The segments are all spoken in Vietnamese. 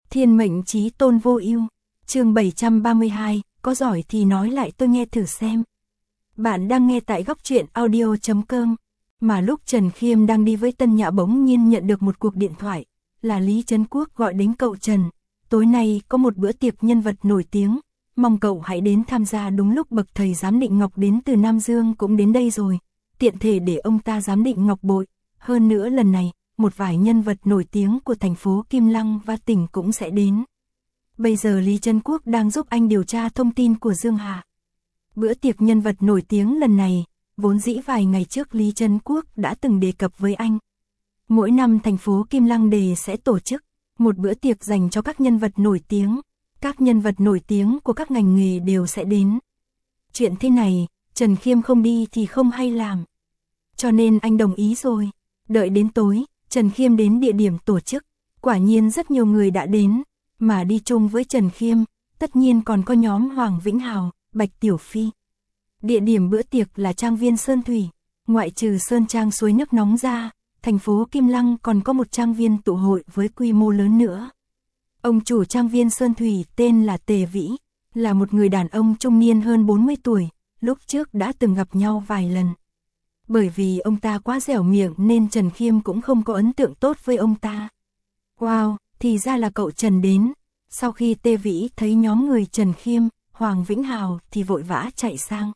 Thiên mệnh chí tôn vô ưu. Chương 732, có giỏi thì nói lại tôi nghe thử xem. Bạn đang nghe tại góc truyện audio.com. Mà lúc Trần Khiêm đang đi với Tân Nhã bỗng nhiên nhận được một cuộc điện thoại, là Lý Trấn Quốc gọi đến cậu Trần. Tối nay có một bữa tiệc nhân vật nổi tiếng, mong cậu hãy đến tham gia. Đúng lúc bậc thầy giám định ngọc đến từ Nam Dương cũng đến đây rồi, tiện thể để ông ta giám định ngọc bội. Hơn nữa lần này, một vài nhân vật nổi tiếng của thành phố Kim Lăng và tỉnh cũng sẽ đến. Bây giờ Lý Trấn Quốc đang giúp anh điều tra thông tin của Dương Hà. Bữa tiệc nhân vật nổi tiếng lần này, vốn dĩ vài ngày trước Lý Trấn Quốc đã từng đề cập với anh. Mỗi năm thành phố Kim Lăng Đề sẽ tổ chức một bữa tiệc dành cho các nhân vật nổi tiếng. Các nhân vật nổi tiếng của các ngành nghề đều sẽ đến. Chuyện thế này, Trần Khiêm không đi thì không hay làm. Cho nên anh đồng ý rồi. Đợi đến tối, Trần Khiêm đến địa điểm tổ chức. Quả nhiên rất nhiều người đã đến, mà đi chung với Trần Khiêm, tất nhiên còn có nhóm Hoàng Vĩnh Hào, Bạch Tiểu Phi. Địa điểm bữa tiệc là trang viên Sơn Thủy. Ngoại trừ Sơn Trang suối nước nóng ra, thành phố Kim Lăng còn có một trang viên tụ hội với quy mô lớn nữa. Ông chủ trang viên Sơn Thủy tên là Tề Vĩ, là một người đàn ông trung niên hơn 40 tuổi, lúc trước đã từng gặp nhau vài lần. Bởi vì ông ta quá dẻo miệng nên Trần Khiêm cũng không có ấn tượng tốt với ông ta. Wow, thì ra là cậu Trần đến. Sau khi Tề Vĩ thấy nhóm người Trần Khiêm, Hoàng Vĩnh Hào thì vội vã chạy sang.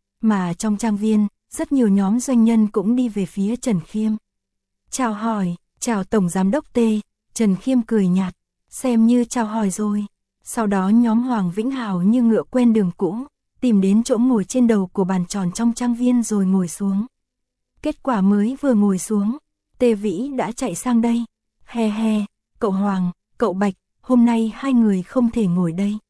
Mà trong trang viên, rất nhiều nhóm doanh nhân cũng đi về phía Trần Khiêm. Chào hỏi, chào Tổng Giám đốc Tề. Trần Khiêm cười nhạt, xem như chào hỏi rồi. Sau đó nhóm Hoàng Vĩnh Hào như ngựa quen đường cũ, tìm đến chỗ ngồi trên đầu của bàn tròn trong trang viên rồi ngồi xuống. Kết quả mới vừa ngồi xuống, Tề Vĩ đã chạy sang đây. He he, cậu Hoàng, cậu Bạch, hôm nay hai người không thể ngồi đây.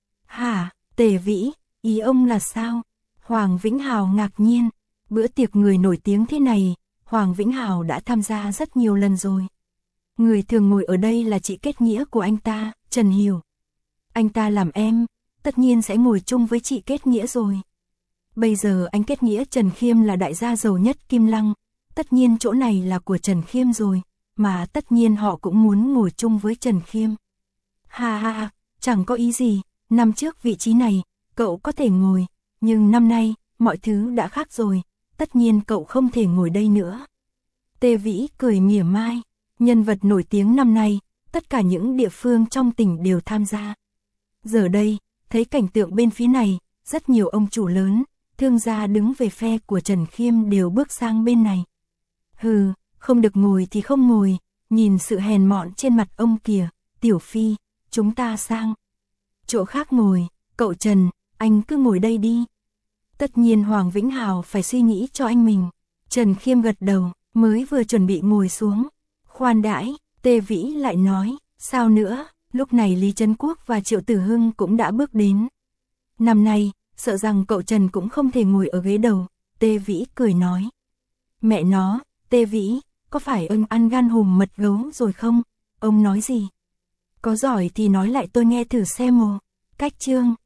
Hả, Tề Vĩ, ý ông là sao? Hoàng Vĩnh Hào ngạc nhiên, bữa tiệc người nổi tiếng thế này, Hoàng Vĩnh Hào đã tham gia rất nhiều lần rồi. Người thường ngồi ở đây là chị kết nghĩa của anh ta, Trần Hiểu. Anh ta làm em, tất nhiên sẽ ngồi chung với chị kết nghĩa rồi. Bây giờ anh kết nghĩa Trần Khiêm là đại gia giàu nhất Kim Lăng, tất nhiên chỗ này là của Trần Khiêm rồi, mà tất nhiên họ cũng muốn ngồi chung với Trần Khiêm. Ha ha, chẳng có ý gì, năm trước vị trí này, cậu có thể ngồi, nhưng năm nay, mọi thứ đã khác rồi, tất nhiên cậu không thể ngồi đây nữa. Tề Vĩ cười mỉa mai, nhân vật nổi tiếng năm nay, tất cả những địa phương trong tỉnh đều tham gia. Giờ đây, thấy cảnh tượng bên phía này, rất nhiều ông chủ lớn, thương gia đứng về phe của Trần Khiêm đều bước sang bên này. Hừ, không được ngồi thì không ngồi, nhìn sự hèn mọn trên mặt ông kìa, Tiểu Phi, chúng ta sang chỗ khác ngồi, cậu Trần, anh cứ ngồi đây đi. Tất nhiên Hoàng Vĩnh Hào phải suy nghĩ cho anh mình. Trần Khiêm gật đầu, mới vừa chuẩn bị ngồi xuống. Khoan đãi, Tề Vĩ lại nói, sao nữa? Lúc này Lý Trấn Quốc và Triệu Tử Hưng cũng đã bước đến. Năm nay, sợ rằng cậu Trần cũng không thể ngồi ở ghế đầu. Tề Vĩ cười nói. Mẹ nó, Tề Vĩ, có phải ông ăn gan hùm mật gấu rồi không? Ông nói gì? Có giỏi thì nói lại tôi nghe thử xem ồ. Cách chương.